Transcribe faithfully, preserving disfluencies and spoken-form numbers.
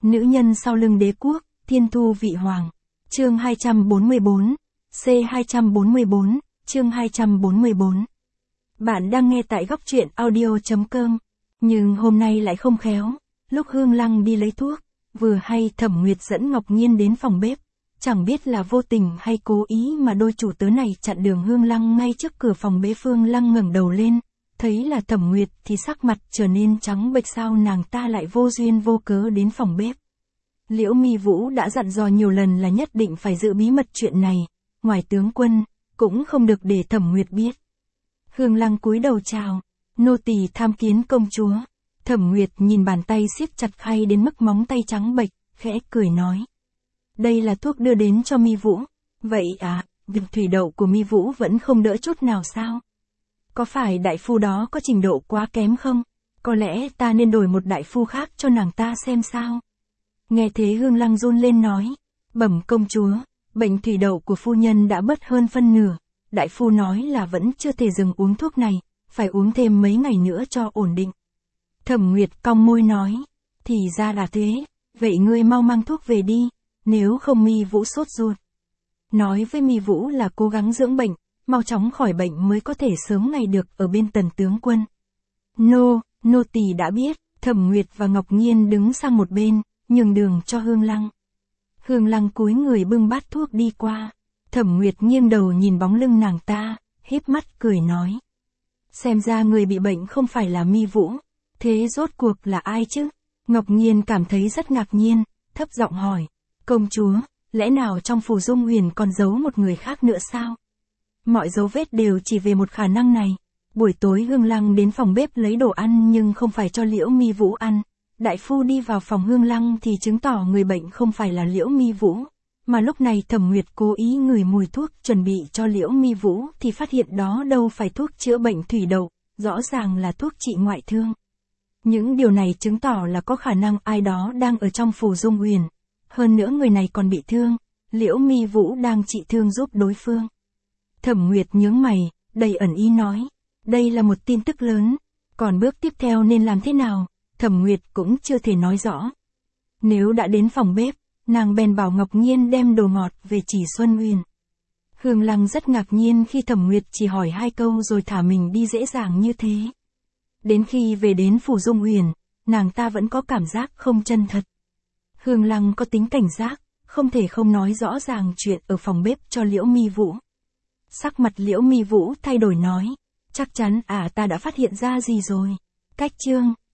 Nữ nhân sau lưng đế quốc, thiên thu vị hoàng. Chương hai trăm bốn mươi bốn, C hai trăm bốn mươi bốn, chương hai trăm bốn mươi bốn. Bạn đang nghe tại góc truyện audio chấm com. Nhưng hôm nay lại không khéo, lúc Hương Lăng đi lấy thuốc, vừa hay Thẩm Nguyệt dẫn Ngọc Nhiên đến phòng bếp. Chẳng biết là vô tình hay cố ý mà đôi chủ tớ này chặn đường Hương Lăng ngay trước cửa phòng bếp. Phương Lăng ngẩng đầu lên, thấy là Thẩm Nguyệt thì sắc mặt trở nên trắng bệch, sao nàng ta lại vô duyên vô cớ đến phòng bếp. Liễu Mi Vũ đã dặn dò nhiều lần là nhất định phải giữ bí mật chuyện này, ngoài tướng quân, cũng không được để Thẩm Nguyệt biết. Hương Lăng cúi đầu chào, nô tỳ tham kiến công chúa. Thẩm Nguyệt nhìn bàn tay siết chặt khay đến mức móng tay trắng bệch, khẽ cười nói. Đây là thuốc đưa đến cho Mi Vũ. Vậy à, việc thủy đậu của Mi Vũ vẫn không đỡ chút nào sao? Có phải đại phu đó có trình độ quá kém không? Có lẽ ta nên đổi một đại phu khác cho nàng ta xem sao? Nghe thế Hương Lăng run lên nói. Bẩm công chúa, bệnh thủy đậu của phu nhân đã bớt hơn phân nửa. Đại phu nói là vẫn chưa thể dừng uống thuốc này, phải uống thêm mấy ngày nữa cho ổn định. Thẩm Nguyệt cong môi nói. Thì ra là thế, vậy ngươi mau mang thuốc về đi, nếu không Mi Vũ sốt ruột. Nói với Mi Vũ là cố gắng dưỡng bệnh, mau chóng khỏi bệnh mới có thể sớm ngày được ở bên Tần tướng quân. Nô, nô tỳ đã biết. Thẩm Nguyệt và Ngọc Nhiên đứng sang một bên, nhường đường cho Hương Lăng. Hương Lăng cúi người bưng bát thuốc đi qua. Thẩm Nguyệt nghiêng đầu nhìn bóng lưng nàng ta, híp mắt cười nói. Xem ra người bị bệnh không phải là Mi Vũ. Thế rốt cuộc là ai chứ? Ngọc Nhiên cảm thấy rất ngạc nhiên, thấp giọng hỏi. Công chúa, lẽ nào trong Phù Dung Huyền còn giấu một người khác nữa sao? Mọi dấu vết đều chỉ về một khả năng này. Buổi tối Hương Lăng đến phòng bếp lấy đồ ăn nhưng không phải cho Liễu Mi Vũ ăn. Đại phu đi vào phòng Hương Lăng thì chứng tỏ người bệnh không phải là Liễu Mi Vũ. Mà lúc này Thẩm Nguyệt cố ý ngửi mùi thuốc chuẩn bị cho Liễu Mi Vũ thì phát hiện đó đâu phải thuốc chữa bệnh thủy đậu, rõ ràng là thuốc trị ngoại thương. Những điều này chứng tỏ là có khả năng ai đó đang ở trong Phù Dung Huyền. Hơn nữa người này còn bị thương, Liễu Mi Vũ đang trị thương giúp đối phương. Thẩm Nguyệt nhướng mày, đầy ẩn ý nói. Đây là một tin tức lớn, còn bước tiếp theo nên làm thế nào? Thẩm Nguyệt cũng chưa thể nói rõ. Nếu đã đến phòng bếp, nàng bèn bảo Ngọc Nhiên đem đồ ngọt về chỉ Xuân Huyền. Hương Lăng rất ngạc nhiên khi Thẩm Nguyệt chỉ hỏi hai câu rồi thả mình đi dễ dàng như thế. Đến khi về đến Phù Dung Huyền, nàng ta vẫn có cảm giác không chân thật. Hương Lăng có tính cảnh giác, không thể không nói rõ ràng chuyện ở phòng bếp cho Liễu Mi Vũ. Sắc mặt Liễu Mi Vũ thay đổi nói. Chắc chắn à ta đã phát hiện ra gì rồi. Cách chương.